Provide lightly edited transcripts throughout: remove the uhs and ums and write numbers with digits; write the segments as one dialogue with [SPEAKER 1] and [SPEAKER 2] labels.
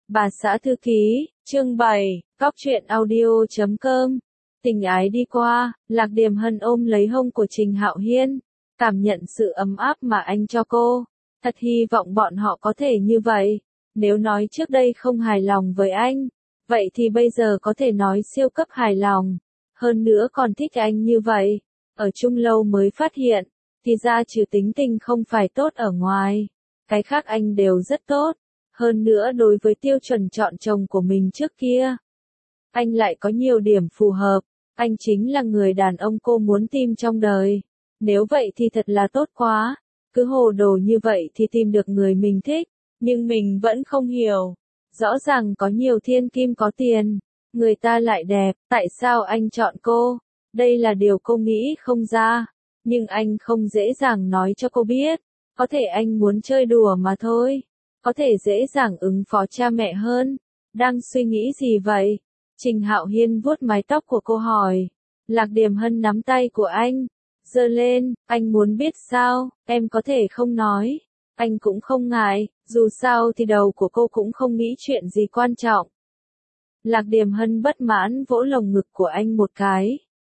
[SPEAKER 1] Bà xã thư ký, chương 7, Góc truyện audio.com. Tình ái đi qua, Lạc Điềm Hân ôm lấy hông của Trình Hạo Hiên, cảm nhận sự ấm áp mà anh cho cô. Thật hy vọng bọn họ có thể như vậy. Nếu nói trước đây không hài lòng với anh, vậy thì bây giờ có thể nói siêu cấp hài lòng. Hơn nữa còn thích anh như vậy. Ở chung lâu mới phát hiện, thì ra trừ tính tình không phải tốt ở ngoài, cái khác anh đều rất tốt. Hơn nữa đối với tiêu chuẩn chọn chồng của mình trước kia, anh lại có nhiều điểm phù hợp. Anh chính là người đàn ông cô muốn tìm trong đời. Nếu vậy thì thật là tốt quá. Cứ hồ đồ như vậy thì tìm được người mình thích. Nhưng mình vẫn không hiểu. Rõ ràng có nhiều thiên kim có tiền, người ta lại đẹp, tại sao anh chọn cô? Đây là điều cô nghĩ không ra. Nhưng anh không dễ dàng nói cho cô biết. Có thể anh muốn chơi đùa mà thôi. Có thể dễ dàng ứng phó cha mẹ hơn. Đang suy nghĩ gì vậy? Trình Hạo Hiên vuốt mái tóc của cô hỏi. Lạc Điềm Hân nắm tay của anh, giơ lên, anh muốn biết sao, em có thể không nói. Anh cũng không ngại, dù sao thì đầu của cô cũng không nghĩ chuyện gì quan trọng. Lạc Điềm Hân bất mãn vỗ lồng ngực của anh một cái.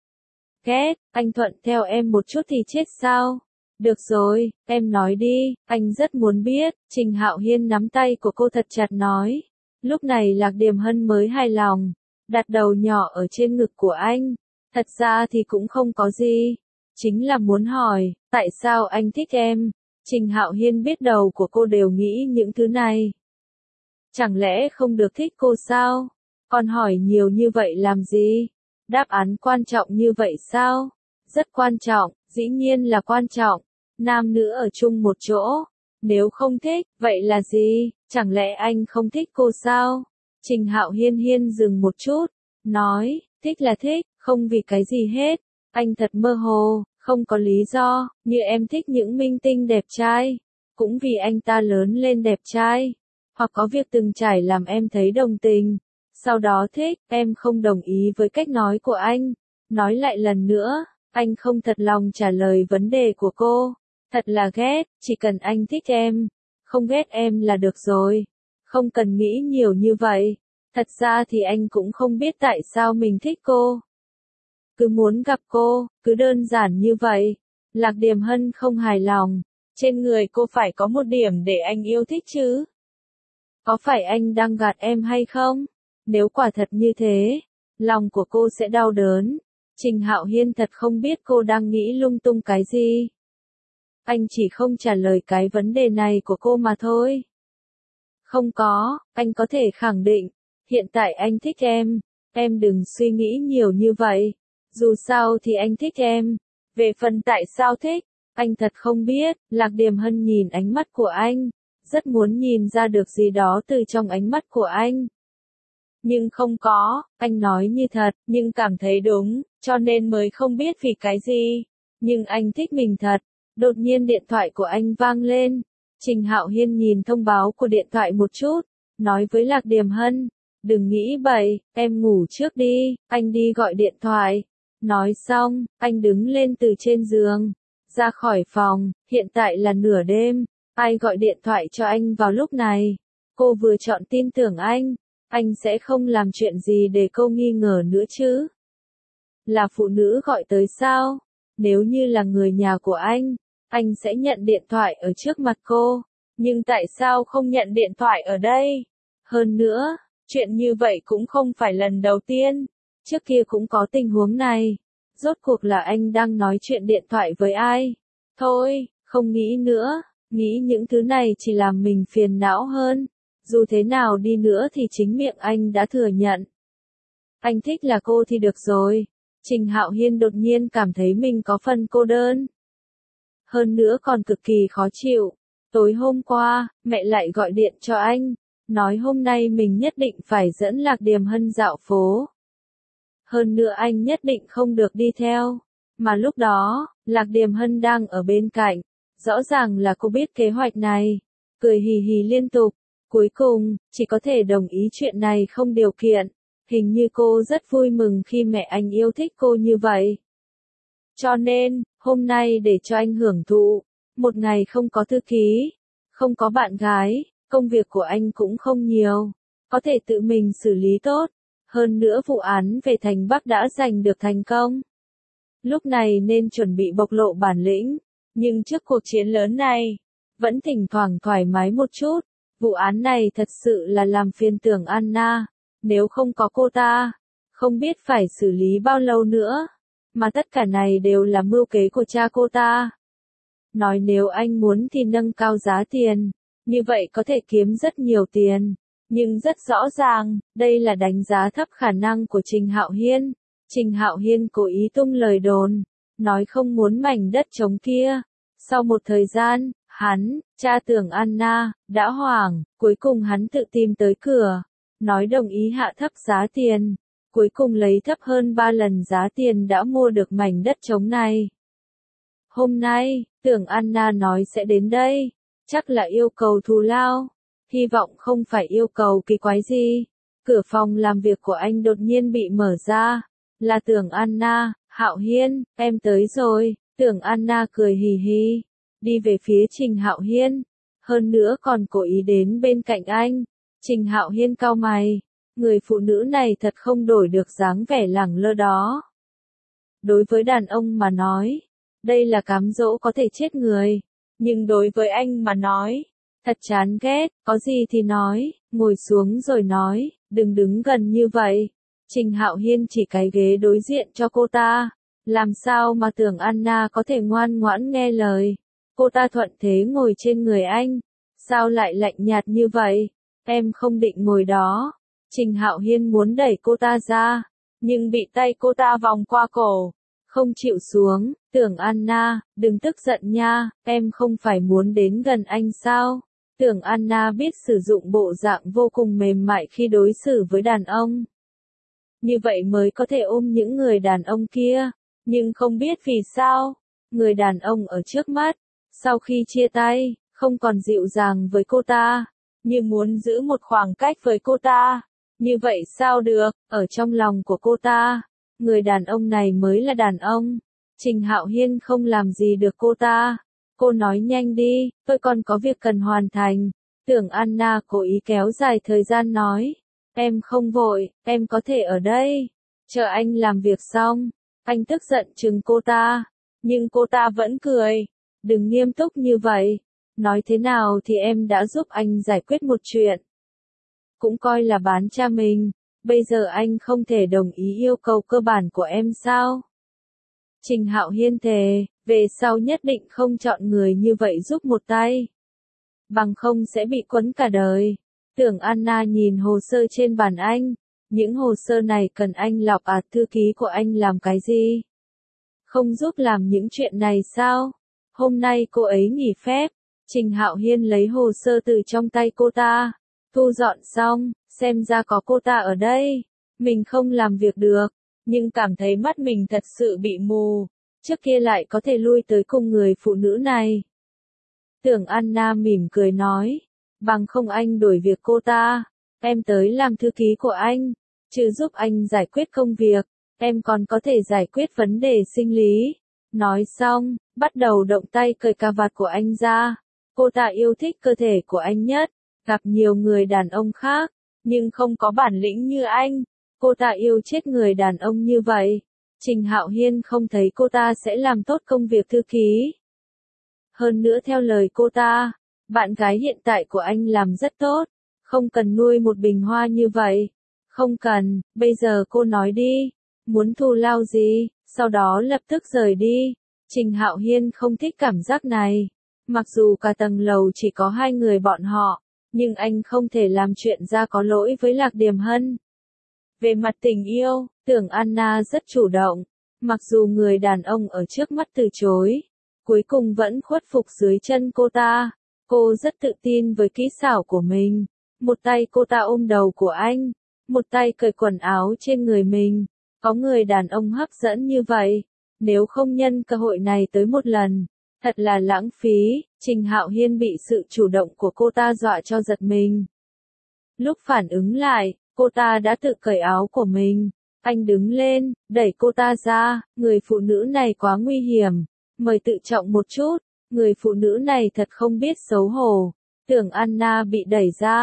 [SPEAKER 1] Ghét, anh thuận theo em một chút thì chết sao? Được rồi, em nói đi, anh rất muốn biết. Trình Hạo Hiên nắm tay của cô thật chặt nói. Lúc này Lạc Điềm Hân mới hài lòng, đặt đầu nhỏ ở trên ngực của anh. Thật ra thì cũng không có gì, chính là muốn hỏi, tại sao anh thích em? Trình Hạo Hiên biết đầu của cô đều nghĩ những thứ này. Chẳng lẽ không được thích cô sao? Còn hỏi nhiều như vậy làm gì? Đáp án quan trọng như vậy sao? Rất quan trọng, dĩ nhiên là quan trọng. Nam nữ ở chung một chỗ. Nếu không thích, vậy là gì? Chẳng lẽ anh không thích cô sao? Trình Hạo Hiên dừng một chút, nói, thích là thích, không vì cái gì hết. Anh thật mơ hồ, không có lý do, như em thích những minh tinh đẹp trai. Cũng vì anh ta lớn lên đẹp trai. Hoặc có việc từng trải làm em thấy đồng tình. Sau đó thích, em không đồng ý với cách nói của anh. Nói lại lần nữa, anh không thật lòng trả lời vấn đề của cô. Thật là ghét, chỉ cần anh thích em, không ghét em là được rồi. Không cần nghĩ nhiều như vậy. Thật ra thì anh cũng không biết tại sao mình thích cô. Cứ muốn gặp cô, cứ đơn giản như vậy. Lạc Điềm Hân không hài lòng. Trên người cô phải có một điểm để anh yêu thích chứ. Có phải anh đang gạt em hay không? Nếu quả thật như thế, lòng của cô sẽ đau đớn. Trình Hạo Hiên thật không biết cô đang nghĩ lung tung cái gì. Anh chỉ không trả lời cái vấn đề này của cô mà thôi. Không có, anh có thể khẳng định. Hiện tại anh thích em đừng suy nghĩ nhiều như vậy. Dù sao thì anh thích em. Về phần tại sao thích, anh thật không biết. Lạc Điềm Hân nhìn ánh mắt của anh, rất muốn nhìn ra được gì đó từ trong ánh mắt của anh. Nhưng không có, anh nói như thật, nhưng cảm thấy đúng, cho nên mới không biết vì cái gì. Nhưng anh thích mình thật. Đột nhiên điện thoại của anh vang lên. Trình Hạo Hiên nhìn thông báo của điện thoại một chút, nói với Lạc Điềm Hân, đừng nghĩ bậy, em ngủ trước đi, anh đi gọi điện thoại. Nói xong, anh đứng lên từ trên giường, ra khỏi phòng. Hiện tại là nửa đêm, ai gọi điện thoại cho anh vào lúc này? Cô vừa chọn tin tưởng anh sẽ không làm chuyện gì để cô nghi ngờ nữa chứ. Là phụ nữ gọi tới sao? Nếu như là người nhà của anh sẽ nhận điện thoại ở trước mặt cô. Nhưng tại sao không nhận điện thoại ở đây? Hơn nữa, chuyện như vậy cũng không phải lần đầu tiên. Trước kia cũng có tình huống này. Rốt cuộc là anh đang nói chuyện điện thoại với ai? Thôi, không nghĩ nữa. Nghĩ những thứ này chỉ làm mình phiền não hơn. Dù thế nào đi nữa thì chính miệng anh đã thừa nhận. Anh thích là cô thì được rồi. Trình Hạo Hiên đột nhiên cảm thấy mình có phần cô đơn. Hơn nữa còn cực kỳ khó chịu. Tối hôm qua, mẹ lại gọi điện cho anh, nói hôm nay mình nhất định phải dẫn Lạc Điềm Hân dạo phố. Hơn nữa anh nhất định không được đi theo. Mà lúc đó, Lạc Điềm Hân đang ở bên cạnh. Rõ ràng là cô biết kế hoạch này. Cười hì hì liên tục. Cuối cùng, chỉ có thể đồng ý chuyện này không điều kiện. Hình như cô rất vui mừng khi mẹ anh yêu thích cô như vậy. Cho nên, hôm nay để cho anh hưởng thụ, một ngày không có thư ký, không có bạn gái, công việc của anh cũng không nhiều. có thể tự mình xử lý tốt. Hơn nữa vụ án về thành Bắc đã giành được thành công. Lúc này nên chuẩn bị bộc lộ bản lĩnh, nhưng trước cuộc chiến lớn này, vẫn thỉnh thoảng thoải mái một chút. Vụ án này thật sự là làm phiền Tưởng Anna, nếu không có cô ta, không biết phải xử lý bao lâu nữa, mà tất cả này đều là mưu kế của cha cô ta. Nói nếu anh muốn thì nâng cao giá tiền, như vậy có thể kiếm rất nhiều tiền, nhưng rất rõ ràng, đây là đánh giá thấp khả năng của Trình Hạo Hiên. Trình Hạo Hiên cố ý tung lời đồn, nói không muốn mảnh đất trống kia. Sau một thời gian, hắn, cha Tưởng Anna, đã hoảng, cuối cùng hắn tự tìm tới cửa, nói đồng ý hạ thấp giá tiền, cuối cùng lấy thấp hơn 3 lần giá tiền đã mua được mảnh đất trống này. Hôm nay, Tưởng Anna nói sẽ đến đây, chắc là yêu cầu thù lao, hy vọng không phải yêu cầu kỳ quái gì. Cửa phòng làm việc của anh đột nhiên bị mở ra, là Tưởng Anna. Hạo Hiên, em tới rồi. Tưởng Anna cười hì hì, đi về phía Trình Hạo Hiên, hơn nữa còn cố ý đến bên cạnh anh. Trình Hạo Hiên cau mày, người phụ nữ này thật không đổi được dáng vẻ lẳng lơ đó. Đối với đàn ông mà nói, đây là cám dỗ có thể chết người, nhưng đối với anh mà nói, thật chán ghét, có gì thì nói, ngồi xuống rồi nói, đừng đứng gần như vậy. Trình Hạo Hiên chỉ cái ghế đối diện cho cô ta, làm sao mà Tưởng Anna có thể ngoan ngoãn nghe lời. Cô ta thuận thế ngồi trên người anh, sao lại lạnh nhạt như vậy, em không định ngồi đó. Trình Hạo Hiên muốn đẩy cô ta ra, nhưng bị tay cô ta vòng qua cổ, không chịu xuống. Tưởng Anna, đừng tức giận nha, em không phải muốn đến gần anh sao. Tưởng Anna biết sử dụng bộ dạng vô cùng mềm mại khi đối xử với đàn ông. Như vậy mới có thể ôm những người đàn ông kia, nhưng không biết vì sao, người đàn ông ở trước mắt, sau khi chia tay, không còn dịu dàng với cô ta, như muốn giữ một khoảng cách với cô ta. Như vậy sao được, ở trong lòng của cô ta, người đàn ông này mới là đàn ông. Trình Hạo Hiên không làm gì được cô ta. Cô nói nhanh đi, tôi còn có việc cần hoàn thành. Tưởng Anna cố ý kéo dài thời gian nói. Em không vội, em có thể ở đây, chờ anh làm việc xong. Anh tức giận chừng cô ta, nhưng cô ta vẫn cười. Đừng nghiêm túc như vậy, nói thế nào thì em đã giúp anh giải quyết một chuyện. Cũng coi là bán cha mình, bây giờ anh không thể đồng ý yêu cầu cơ bản của em sao? Trình Hạo Hiên thề, về sau nhất định không chọn người như vậy giúp một tay. Bằng không sẽ bị quấn cả đời. Tưởng Anna nhìn hồ sơ trên bàn anh, những hồ sơ này cần anh lọc à, thư ký của anh làm cái gì? Không giúp làm những chuyện này sao? Hôm nay cô ấy nghỉ phép. Trình Hạo Hiên lấy hồ sơ từ trong tay cô ta, thu dọn xong, xem ra có cô ta ở đây, mình không làm việc được, nhưng cảm thấy mắt mình thật sự bị mù, trước kia lại có thể lui tới cùng người phụ nữ này. Tưởng Anna mỉm cười nói, bằng không anh đổi việc cô ta, em tới làm thư ký của anh, chứ giúp anh giải quyết công việc, em còn có thể giải quyết vấn đề sinh lý. Nói xong, bắt đầu động tay cởi cà vạt của anh ra. Cô ta yêu thích cơ thể của anh nhất, gặp nhiều người đàn ông khác, nhưng không có bản lĩnh như anh. Cô ta yêu chết người đàn ông như vậy. Trình Hạo Hiên không thấy cô ta sẽ làm tốt công việc thư ký. Hơn nữa theo lời cô ta, bạn gái hiện tại của anh làm rất tốt, không cần nuôi một bình hoa như vậy. Không cần, bây giờ cô nói đi, muốn thù lao gì, sau đó lập tức rời đi. Trình Hạo Hiên không thích cảm giác này. Mặc dù cả tầng lầu chỉ có 2 người bọn họ, nhưng anh không thể làm chuyện ra có lỗi với Lạc Điềm Hân. Về mặt tình yêu, Tưởng Anna rất chủ động, mặc dù người đàn ông ở trước mắt từ chối, cuối cùng vẫn khuất phục dưới chân cô ta. Cô rất tự tin với kỹ xảo của mình. Một tay cô ta ôm đầu của anh, một tay cởi quần áo trên người mình. Có người đàn ông hấp dẫn như vậy, nếu không nhân cơ hội này tới một lần, thật là lãng phí. Trình Hạo Hiên bị sự chủ động của cô ta dọa cho giật mình. Lúc phản ứng lại, cô ta đã tự cởi áo của mình. Anh đứng lên, đẩy cô ta ra, người phụ nữ này quá nguy hiểm, mời tự trọng một chút. Người phụ nữ này thật không biết xấu hổ. Tưởng Anna bị đẩy ra,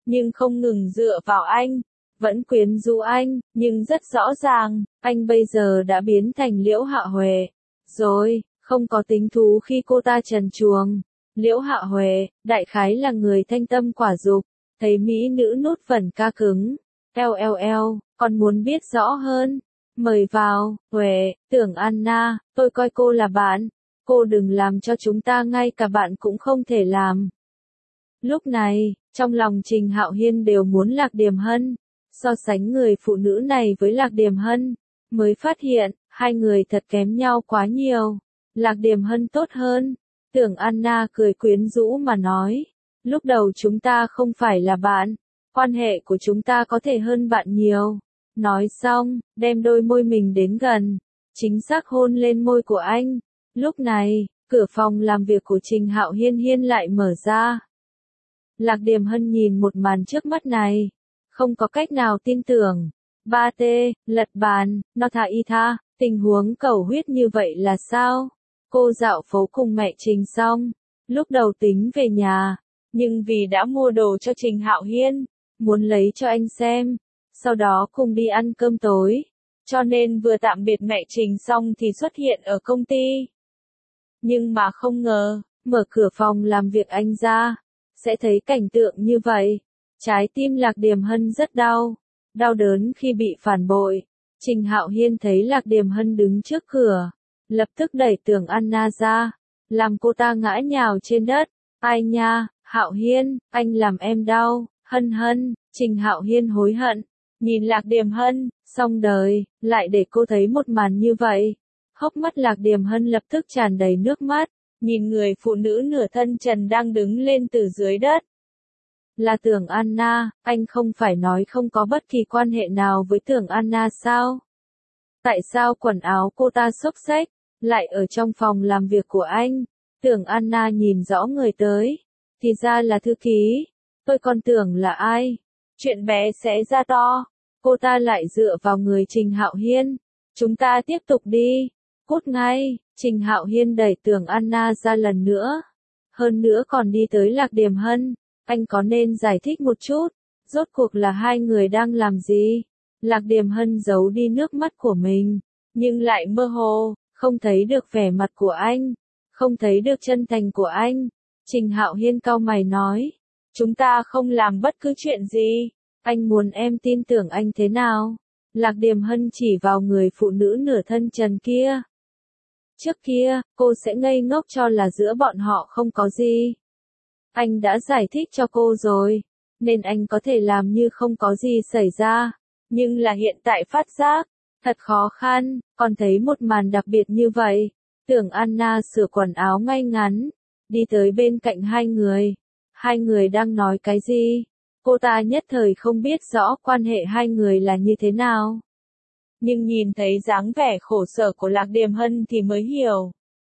[SPEAKER 1] nhưng không ngừng dựa vào anh, vẫn quyến rũ anh, nhưng rất rõ ràng, anh bây giờ đã biến thành Liễu Hạ Huệ. Rồi, không có tính thú khi cô ta trần truồng. Liễu Hạ Huệ, đại khái là người thanh tâm quả dục, thấy mỹ nữ nút phần ca cứng. LLL, còn muốn biết rõ hơn? Mời vào, Huệ, Tưởng Anna, tôi coi cô là bạn. Cô đừng làm cho chúng ta ngay cả bạn cũng không thể làm. Lúc này, trong lòng Trình Hạo Hiên đều muốn Lạc Điềm Hân. So sánh người phụ nữ này với Lạc Điềm Hân, mới phát hiện, hai người thật kém nhau quá nhiều. Lạc Điềm Hân tốt hơn. Tưởng Anna cười quyến rũ mà nói. Lúc đầu chúng ta không phải là bạn. Quan hệ của chúng ta có thể hơn bạn nhiều. Nói xong, đem đôi môi mình đến gần. Chính xác hôn lên môi của anh. Lúc này, cửa phòng làm việc của Trình Hạo Hiên lại mở ra. Lạc Điềm Hân nhìn một màn trước mắt này. Không có cách nào tin tưởng. 3T, lật bàn, nó thà y tha, tình huống cầu huyết như vậy là sao? Cô dạo phố cùng mẹ Trình xong. Lúc đầu tính về nhà. Nhưng vì đã mua đồ cho Trình Hạo Hiên, muốn lấy cho anh xem. Sau đó cùng đi ăn cơm tối. Cho nên vừa tạm biệt mẹ Trình xong thì xuất hiện ở công ty. Nhưng mà không ngờ, mở cửa phòng làm việc anh ra, sẽ thấy cảnh tượng như vậy. Trái tim Lạc Điềm Hân rất đau, đau đớn khi bị phản bội. Trình Hạo Hiên thấy Lạc Điềm Hân đứng trước cửa, lập tức đẩy Tưởng Anna ra, làm cô ta ngã nhào trên đất. Ai nha, Hạo Hiên, anh làm em đau. Hân Hân, Trình Hạo Hiên hối hận, nhìn Lạc Điềm Hân, xong đời, lại để cô thấy một màn như vậy. Hốc mắt Lạc Điềm Hân lập tức tràn đầy nước mắt, nhìn người phụ nữ nửa thân trần đang đứng lên từ dưới đất. Là Tưởng Anna, anh không phải nói không có bất kỳ quan hệ nào với Tưởng Anna sao? Tại sao quần áo cô ta xốc xếch, lại ở trong phòng làm việc của anh? Tưởng Anna nhìn rõ người tới, thì ra là thư ký. Tôi còn tưởng là ai? Chuyện bé sẽ ra to. Cô ta lại dựa vào người Trình Hạo Hiên. Chúng ta tiếp tục đi. Cút ngay. Trình Hạo Hiên đẩy Tưởng Anna ra lần nữa. Hơn nữa còn đi tới Lạc Điềm Hân. Anh có nên giải thích một chút? Rốt cuộc là hai người đang làm gì? Lạc Điềm Hân giấu đi nước mắt của mình. Nhưng lại mơ hồ, không thấy được vẻ mặt của anh. Không thấy được chân thành của anh. Trình Hạo Hiên cau mày nói. Chúng ta không làm bất cứ chuyện gì. Anh muốn em tin tưởng anh thế nào? Lạc Điềm Hân chỉ vào người phụ nữ nửa thân trần kia. Trước kia, cô sẽ ngây ngốc cho là giữa bọn họ không có gì. Anh đã giải thích cho cô rồi, nên anh có thể làm như không có gì xảy ra. Nhưng là hiện tại phát giác, thật khó khăn, còn thấy một màn đặc biệt như vậy. Tưởng Anna sửa quần áo ngay ngắn, đi tới bên cạnh hai người. Hai người đang nói cái gì? Cô ta nhất thời không biết rõ quan hệ hai người là như thế nào. Nhưng nhìn thấy dáng vẻ khổ sở của Lạc Điềm Hân thì mới hiểu.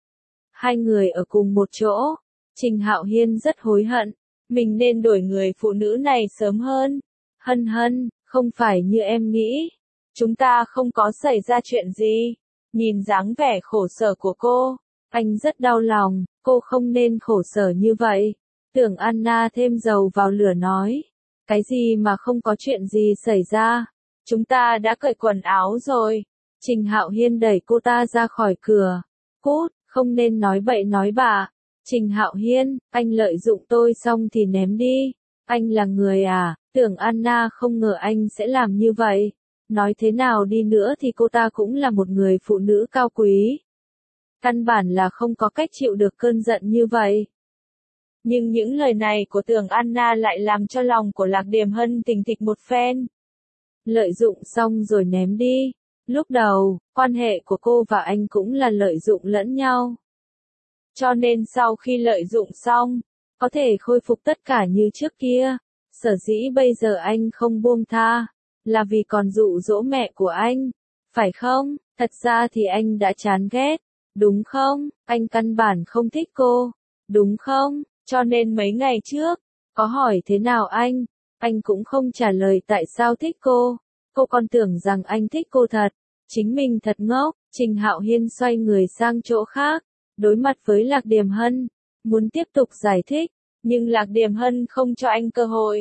[SPEAKER 1] Hai người ở cùng một chỗ. Trình Hạo Hiên rất hối hận. Mình nên đổi người phụ nữ này sớm hơn. Hân Hân, không phải như em nghĩ. Chúng ta không có xảy ra chuyện gì. Nhìn dáng vẻ khổ sở của cô, anh rất đau lòng. Cô không nên khổ sở như vậy. Tưởng Anna thêm dầu vào lửa nói. Cái gì mà không có chuyện gì xảy ra? Chúng ta đã cởi quần áo rồi. Trình Hạo Hiên đẩy cô ta ra khỏi cửa. Cút, không nên nói bậy nói bạ. Trình Hạo Hiên, anh lợi dụng tôi xong thì ném đi. Anh là người à? Tưởng Anna không ngờ anh sẽ làm như vậy. Nói thế nào đi nữa thì cô ta cũng là một người phụ nữ cao quý. Căn bản là không có cách chịu được cơn giận như vậy. Nhưng những lời này của Tưởng Anna lại làm cho lòng của Lạc Điềm Hân thình thịch một phen. Lợi dụng xong rồi ném đi. Lúc đầu, quan hệ của cô và anh cũng là lợi dụng lẫn nhau. Cho nên sau khi lợi dụng xong, có thể khôi phục tất cả như trước kia. Sở dĩ bây giờ anh không buông tha, là vì còn dụ dỗ mẹ của anh. Phải không? Thật ra thì anh đã chán ghét. Đúng không? Anh căn bản không thích cô. Đúng không? Cho nên mấy ngày trước, có hỏi thế nào anh cũng không trả lời tại sao thích cô. Cô còn tưởng rằng anh thích cô thật. Chính mình thật ngốc. Trình Hạo Hiên xoay người sang chỗ khác, đối mặt với Lạc Điềm Hân, muốn tiếp tục giải thích, nhưng Lạc Điềm Hân không cho anh cơ hội.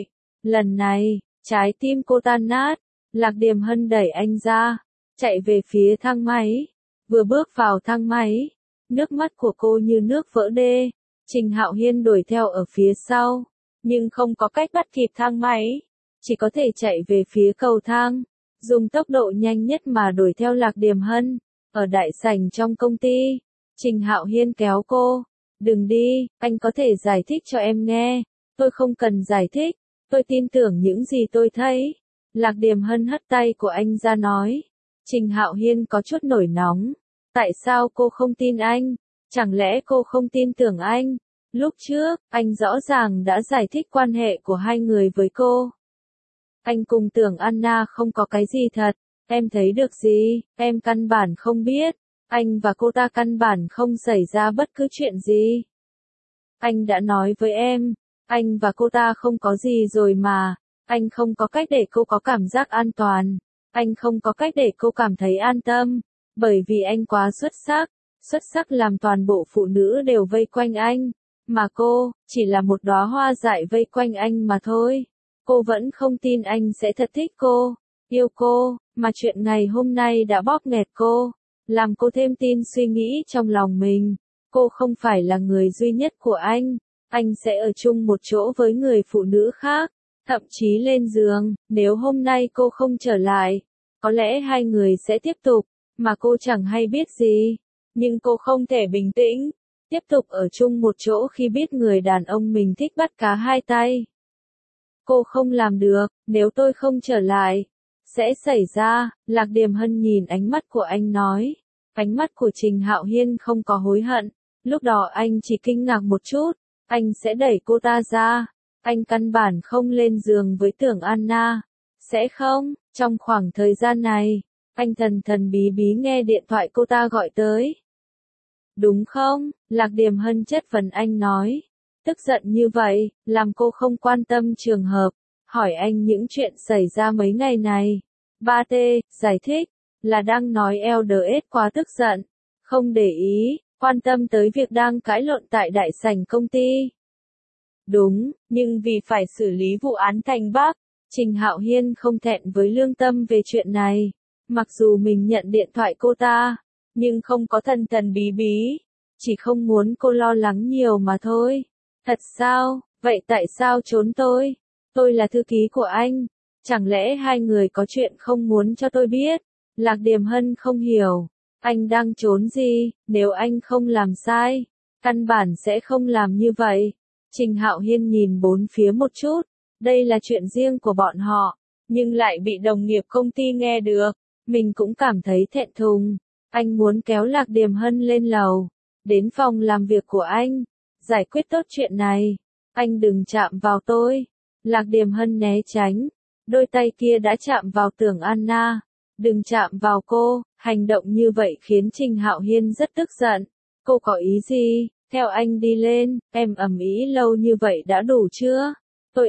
[SPEAKER 1] Lần này, trái tim cô tan nát, Lạc Điềm Hân đẩy anh ra, chạy về phía thang máy. Vừa bước vào thang máy, nước mắt của cô như nước vỡ đê. Trình Hạo Hiên đuổi theo ở phía sau, nhưng không có cách bắt kịp thang máy, chỉ có thể chạy về phía cầu thang, dùng tốc độ nhanh nhất mà đuổi theo Lạc Điềm Hân. Ở đại sảnh trong công ty, Trình Hạo Hiên kéo cô, đừng đi, anh có thể giải thích cho em nghe. Tôi không cần giải thích, tôi tin tưởng những gì tôi thấy. Lạc Điềm Hân hất tay của anh ra nói. Trình Hạo Hiên có chút nổi nóng. Tại sao cô không tin anh? Chẳng lẽ cô không tin tưởng anh? Lúc trước, anh rõ ràng đã giải thích quan hệ của hai người với cô. Anh cùng Tưởng Anna không có cái gì thật. Em thấy được gì? Em căn bản không biết. Anh và cô ta căn bản không xảy ra bất cứ chuyện gì. Anh đã nói với em, anh và cô ta không có gì rồi mà. Anh không có cách để cô có cảm giác an toàn. Anh không có cách để cô cảm thấy an tâm. Bởi vì anh quá xuất sắc làm toàn bộ phụ nữ đều vây quanh anh. Mà cô, chỉ là một đóa hoa dại vây quanh anh mà thôi. Cô vẫn không tin anh sẽ thật thích cô, yêu cô, mà chuyện ngày hôm nay đã bóp nghẹt cô, làm cô thêm tin suy nghĩ trong lòng mình. Cô không phải là người duy nhất của anh sẽ ở chung một chỗ với người phụ nữ khác, thậm chí lên giường, nếu hôm nay cô không trở lại, có lẽ hai người sẽ tiếp tục, mà cô chẳng hay biết gì. Nhưng cô không thể bình tĩnh, tiếp tục ở chung một chỗ khi biết người đàn ông mình thích bắt cá hai tay. Cô không làm được, nếu tôi không trở lại, sẽ xảy ra. Lạc Điềm Hân nhìn ánh mắt của anh nói. Ánh mắt của Trình Hạo Hiên không có hối hận, lúc đó anh chỉ kinh ngạc một chút, anh sẽ đẩy cô ta ra. Anh căn bản không lên giường với Tưởng Anna. Sẽ không, trong khoảng thời gian này, anh thần thần bí bí nghe điện thoại cô ta gọi tới. Đúng không? Lạc Điềm Hân chất vấn anh nói. Tức giận như vậy, làm cô không quan tâm trường hợp, hỏi anh những chuyện xảy ra mấy ngày này. 3T, giải thích, là đang nói LDS quá tức giận, không để ý, quan tâm tới việc đang cãi lộn tại đại sảnh công ty. Đúng, nhưng vì phải xử lý vụ án Thành Bắc, Trình Hạo Hiên không thẹn với lương tâm về chuyện này. Mặc dù mình nhận điện thoại cô ta, nhưng không có thần thần bí bí, chỉ không muốn cô lo lắng nhiều mà thôi. Thật sao? Vậy tại sao trốn tôi? Tôi là thư ký của anh. Chẳng lẽ hai người có chuyện không muốn cho tôi biết? Lạc Điềm Hân không hiểu. Anh đang trốn gì? Nếu anh không làm sai, căn bản sẽ không làm như vậy. Trình Hạo Hiên nhìn bốn phía một chút. Đây là chuyện riêng của bọn họ, nhưng lại bị đồng nghiệp công ty nghe được. Mình cũng cảm thấy thẹn thùng. Anh muốn kéo Lạc Điềm Hân lên lầu, đến phòng làm việc của anh, giải quyết tốt chuyện này. Anh đừng chạm vào tôi. Lạc Điềm Hân né tránh. Đôi tay kia đã chạm vào Tưởng Anna. Đừng chạm vào cô. Hành động như vậy khiến Trình Hạo Hiên rất tức giận. Cô có ý gì? Theo anh đi lên. Em ầm ĩ lâu như vậy đã đủ chưa? Tôi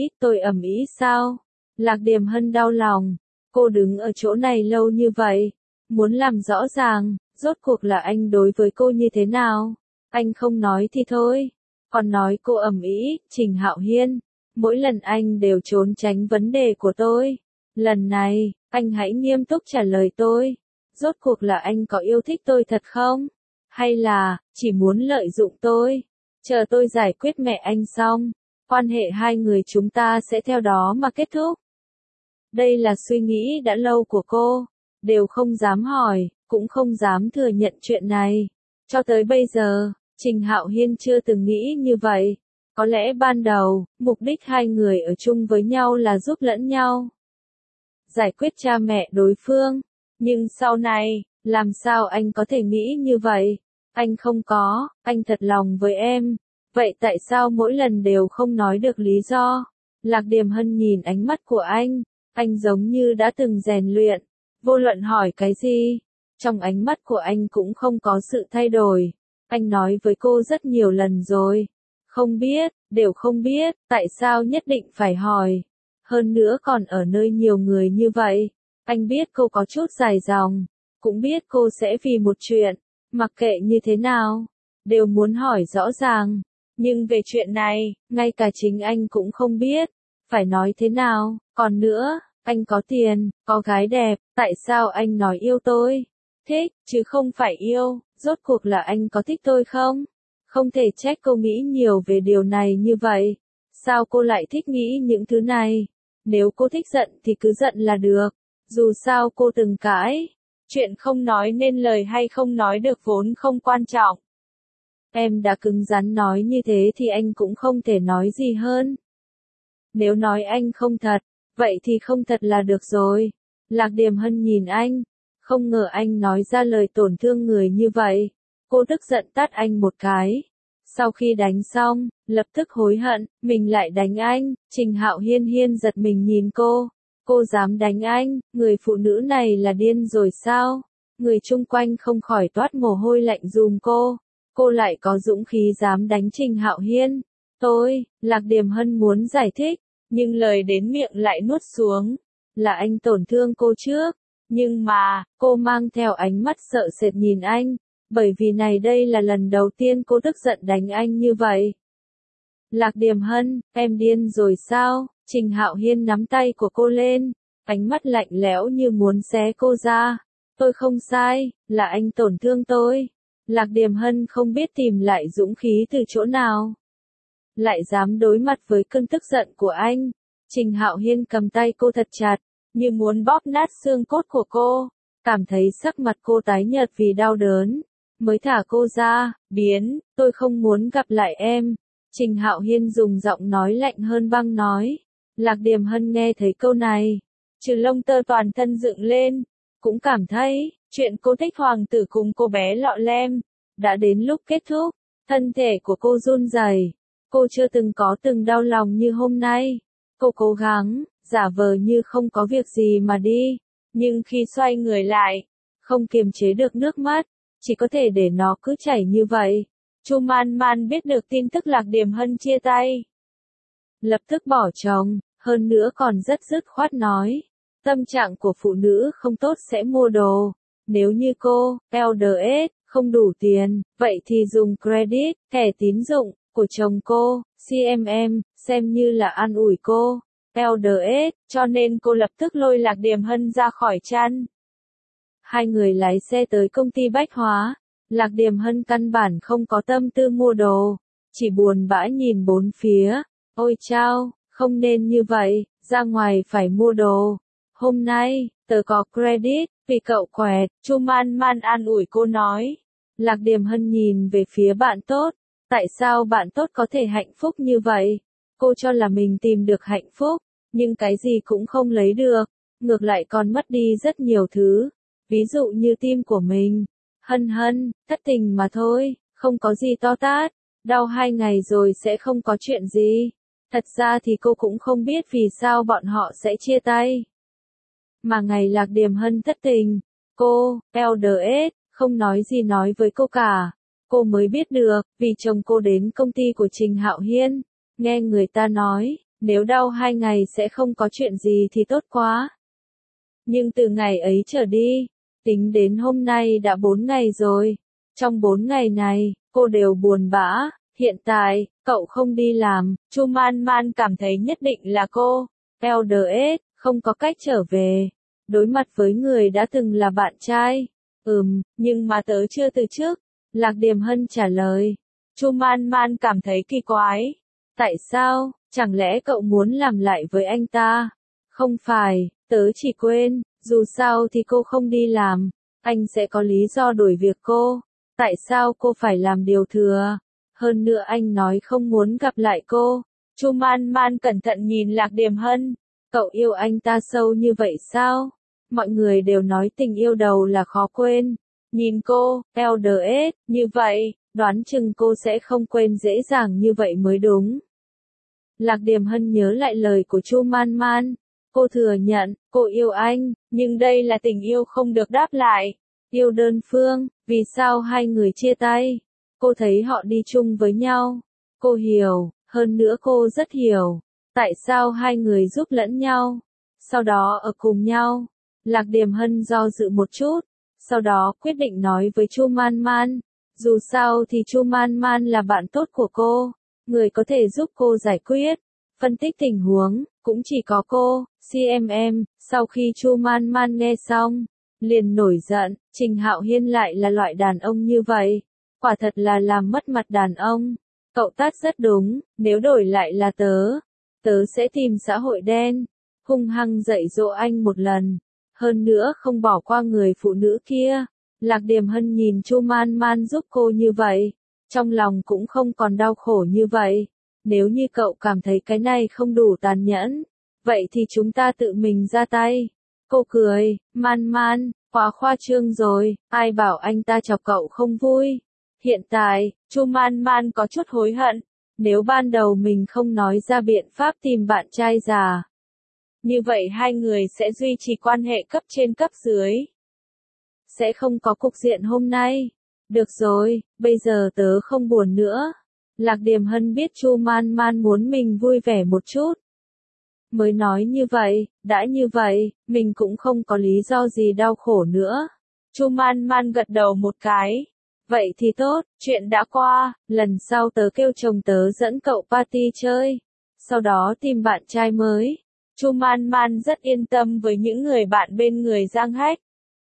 [SPEAKER 1] ầm ĩ sao? Lạc Điềm Hân đau lòng. Cô đứng ở chỗ này lâu như vậy, muốn làm rõ ràng, rốt cuộc là anh đối với cô như thế nào? Anh không nói thì thôi, còn nói cô ầm ĩ. Trình Hạo Hiên, mỗi lần anh đều trốn tránh vấn đề của tôi. Lần này, anh hãy nghiêm túc trả lời tôi. Rốt cuộc là anh có yêu thích tôi thật không? Hay là, chỉ muốn lợi dụng tôi? Chờ tôi giải quyết mẹ anh xong, quan hệ hai người chúng ta sẽ theo đó mà kết thúc. Đây là suy nghĩ đã lâu của cô, đều không dám hỏi, cũng không dám thừa nhận chuyện này. Cho tới bây giờ, Trình Hạo Hiên chưa từng nghĩ như vậy. Có lẽ ban đầu, mục đích hai người ở chung với nhau là giúp lẫn nhau, giải quyết cha mẹ đối phương. Nhưng sau này, làm sao anh có thể nghĩ như vậy? Anh không có, anh thật lòng với em. Vậy tại sao mỗi lần đều không nói được lý do? Lạc Điềm Hân nhìn ánh mắt của anh giống như đã từng rèn luyện. Vô luận hỏi cái gì, trong ánh mắt của anh cũng không có sự thay đổi. Anh nói với cô rất nhiều lần rồi. Không biết, đều không biết, tại sao nhất định phải hỏi. Hơn nữa còn ở nơi nhiều người như vậy. Anh biết cô có chút dài dòng, cũng biết cô sẽ vì một chuyện, mặc kệ như thế nào, đều muốn hỏi rõ ràng. Nhưng về chuyện này, ngay cả chính anh cũng không biết. phải nói thế nào, còn nữa, anh có tiền, có gái đẹp, tại sao anh nói yêu tôi? Thích, chứ không phải yêu, rốt cuộc là anh có thích tôi không? Không thể trách cô nghĩ nhiều về điều này như vậy. Sao cô lại thích nghĩ những thứ này? Nếu cô thích giận thì cứ giận là được. Dù sao cô từng cãi. Chuyện không nói nên lời hay không nói được vốn không quan trọng. Em đã cứng rắn nói như thế thì anh cũng không thể nói gì hơn. Nếu nói anh không thật, vậy thì không thật là được rồi. Lạc Điềm Hân nhìn anh. Không ngờ anh nói ra lời tổn thương người như vậy. Cô tức giận tát anh một cái. Sau khi đánh xong, lập tức hối hận, mình lại đánh anh. Trình Hạo Hiên Hiên giật mình nhìn cô. Cô dám đánh anh, người phụ nữ này là điên rồi sao? Người chung quanh không khỏi toát mồ hôi lạnh dùm cô. Cô lại có dũng khí dám đánh Trình Hạo Hiên. Lạc Điềm Hân muốn giải thích, nhưng lời đến miệng lại nuốt xuống. Là anh tổn thương cô trước. Nhưng mà, cô mang theo ánh mắt sợ sệt nhìn anh. Bởi vì này đây là lần đầu tiên cô tức giận đánh anh như vậy. Lạc Điềm Hân, em điên rồi sao? Trình Hạo Hiên nắm tay của cô lên, ánh mắt lạnh lẽo như muốn xé cô ra. Tôi không sai, là anh tổn thương tôi. Lạc Điềm Hân không biết tìm lại dũng khí từ chỗ nào. Lại dám đối mặt với cơn tức giận của anh. Trình Hạo Hiên cầm tay cô thật chặt, như muốn bóp nát xương cốt của cô. Cảm thấy sắc mặt cô tái nhợt vì đau đớn. Mới thả cô ra, tôi không muốn gặp lại em. Trình Hạo Hiên dùng giọng nói lạnh hơn băng nói. Lạc Điềm Hân nghe thấy câu này, trừ lông tơ toàn thân dựng lên, cũng cảm thấy, chuyện cô thích hoàng tử cùng cô bé lọ lem, đã đến lúc kết thúc. Thân thể của cô run rẩy, cô chưa từng có từng đau lòng như hôm nay. Cô cố gắng, giả vờ như không có việc gì mà đi, nhưng khi xoay người lại, không kiềm chế được nước mắt. Chỉ có thể để nó cứ chảy như vậy. Chu Man Man biết được tin tức Lạc Điềm Hân chia tay. Lập tức bỏ chồng, hơn nữa còn rất dứt khoát nói. Tâm trạng của phụ nữ không tốt sẽ mua đồ. Nếu như cô, LDS, không đủ tiền, vậy thì dùng credit, thẻ tín dụng, của chồng cô, CMM, xem như là an ủi cô. LDS, cho nên cô lập tức lôi Lạc Điềm Hân ra khỏi chăn. Hai người lái xe tới công ty bách hóa. Lạc Điềm Hân căn bản không có tâm tư mua đồ, chỉ buồn bã nhìn bốn phía. Ôi chao, không nên như vậy, ra ngoài phải mua đồ. Hôm nay, tớ có credit, vì cậu khỏe, Chu Man Man an ủi cô nói. Lạc Điềm Hân nhìn về phía bạn tốt. Tại sao bạn tốt có thể hạnh phúc như vậy? Cô cho là mình tìm được hạnh phúc, nhưng cái gì cũng không lấy được, ngược lại còn mất đi rất nhiều thứ. Ví dụ như tim của mình. Hân, thất tình mà thôi, không có gì to tát. Đau 2 ngày rồi sẽ không có chuyện gì. Thật ra thì cô cũng không biết vì sao bọn họ sẽ chia tay. Mà ngày Lạc Điềm Hân thất tình, cô, LDS, không nói gì nói với cô cả. Cô mới biết được, vì chồng cô đến công ty của Trình Hạo Hiên. Nghe người ta nói, nếu đau 2 ngày sẽ không có chuyện gì thì tốt quá. Nhưng từ ngày ấy trở đi, tính đến hôm nay đã 4 ngày rồi. Trong 4 ngày này, cô đều buồn bã. Hiện tại, cậu không đi làm, Chu Man Man cảm thấy nhất định là cô, LDS, không có cách trở về. Đối mặt với người đã từng là bạn trai. Nhưng mà tớ chưa từ chức. Lạc Điềm Hân trả lời. Chu Man Man cảm thấy kỳ quái. Tại sao, chẳng lẽ cậu muốn làm lại với anh ta? Không phải, tớ chỉ quên, dù sao thì cô không đi làm, anh sẽ có lý do đuổi việc cô. Tại sao cô phải làm điều thừa? Hơn nữa anh nói không muốn gặp lại cô. Chu Man Man cẩn thận nhìn Lạc Điềm Hân. Cậu yêu anh ta sâu như vậy sao? Mọi người đều nói tình yêu đầu là khó quên. Nhìn cô, LDS, như vậy, đoán chừng cô sẽ không quên dễ dàng như vậy mới đúng. Lạc Điềm Hân nhớ lại lời của Chu Man Man. Cô thừa nhận, cô yêu anh, nhưng đây là tình yêu không được đáp lại. Yêu đơn phương, vì sao hai người chia tay? Cô thấy họ đi chung với nhau. Cô hiểu, hơn nữa cô rất hiểu. Tại sao hai người giúp lẫn nhau? Sau đó ở cùng nhau. Lạc Điềm Hân do dự một chút. Sau đó quyết định nói với Chu Man Man. Dù sao thì Chu Man Man là bạn tốt của cô. Người có thể giúp cô giải quyết. phân tích tình huống, cũng chỉ có cô, CMM, sau khi Chu Man Man nghe xong, liền nổi giận, Trình Hạo Hiên lại là loại đàn ông như vậy, quả thật là làm mất mặt đàn ông. Cậu Tát rất đúng, nếu đổi lại là tớ sẽ tìm xã hội đen, hung hăng dạy dỗ anh một lần, hơn nữa không bỏ qua người phụ nữ kia. Lạc Điềm Hân nhìn Chu Man Man giúp cô như vậy, trong lòng cũng không còn đau khổ như vậy. Nếu như cậu cảm thấy cái này không đủ tàn nhẫn, vậy thì chúng ta tự mình ra tay. Cô cười, Man Man, quá khoa trương rồi, ai bảo anh ta chọc cậu không vui. Hiện tại, Chu Man Man có chút hối hận, nếu ban đầu mình không nói ra biện pháp tìm bạn trai già. Như vậy hai người sẽ duy trì quan hệ cấp trên cấp dưới. Sẽ không có cục diện hôm nay. Được rồi, bây giờ tớ không buồn nữa. Lạc Điềm Hân biết Chu Man Man muốn mình vui vẻ một chút. Mới nói như vậy, đã như vậy, mình cũng không có lý do gì đau khổ nữa. Chu Man Man gật đầu một cái. Vậy thì tốt, chuyện đã qua, lần sau tớ kêu chồng tớ dẫn cậu party chơi. Sau đó tìm bạn trai mới. Chu Man Man rất yên tâm với những người bạn bên người Giang Hách.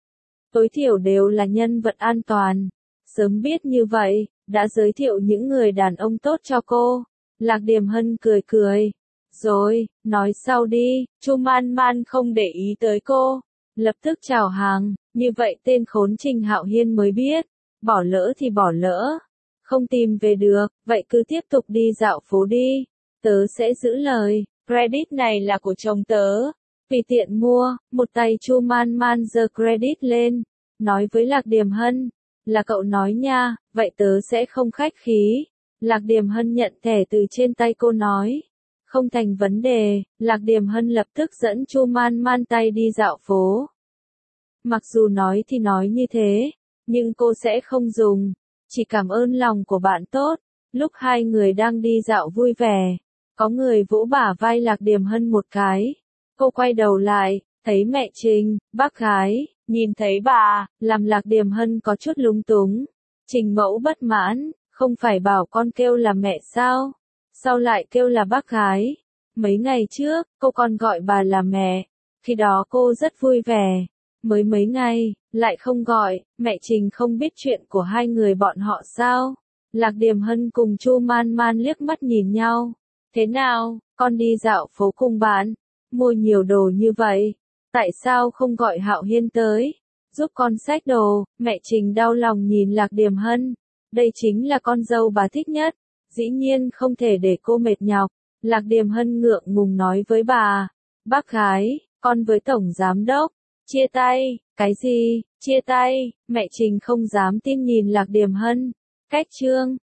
[SPEAKER 1] Tối thiểu đều là nhân vật an toàn. Sớm biết như vậy, đã giới thiệu những người đàn ông tốt cho cô. Lạc Điềm Hân cười cười. Rồi, nói sau đi, Chu Man Man không để ý tới cô. Lập tức chào hàng, như vậy tên khốn Trình Hạo Hiên mới biết. Bỏ lỡ thì bỏ lỡ. Không tìm về được, vậy cứ tiếp tục đi dạo phố đi. Tớ sẽ giữ lời, credit này là của chồng tớ. Vì tiện mua, một tay Chu Man Man giơ credit lên. Nói với Lạc Điềm Hân. Là cậu nói nha, vậy tớ sẽ không khách khí. Lạc Điềm Hân nhận thẻ từ trên tay cô nói. Không thành vấn đề, Lạc Điềm Hân lập tức dẫn Chu Man Man tay đi dạo phố. Mặc dù nói thì nói như thế, nhưng cô sẽ không dùng. Chỉ cảm ơn lòng của bạn tốt. Lúc hai người đang đi dạo vui vẻ, có người vỗ bả vai Lạc Điềm Hân một cái. Cô quay đầu lại, thấy mẹ Trình, bác gái, nhìn thấy bà, làm Lạc Điềm Hân có chút lúng túng. Trình mẫu bất mãn, không phải bảo con kêu là mẹ sao? Sao lại kêu là bác gái? Mấy ngày trước, cô còn gọi bà là mẹ. Khi đó cô rất vui vẻ. Mới mấy ngày, lại không gọi, mẹ Trình không biết chuyện của hai người bọn họ sao? Lạc Điềm Hân cùng Chu Man Man liếc mắt nhìn nhau. Thế nào, con đi dạo phố cùng bạn, mua nhiều đồ như vậy, tại sao không gọi Hạo Hiên tới, giúp con xách đồ? Mẹ Trình đau lòng nhìn Lạc Điềm Hân. Đây chính là con dâu bà thích nhất, dĩ nhiên không thể để cô mệt nhọc. Lạc Điềm Hân ngượng ngùng nói với bà, bác gái, con với tổng giám đốc, chia tay. Cái gì, chia tay? Mẹ Trình không dám tin nhìn Lạc Điềm Hân. Cách chương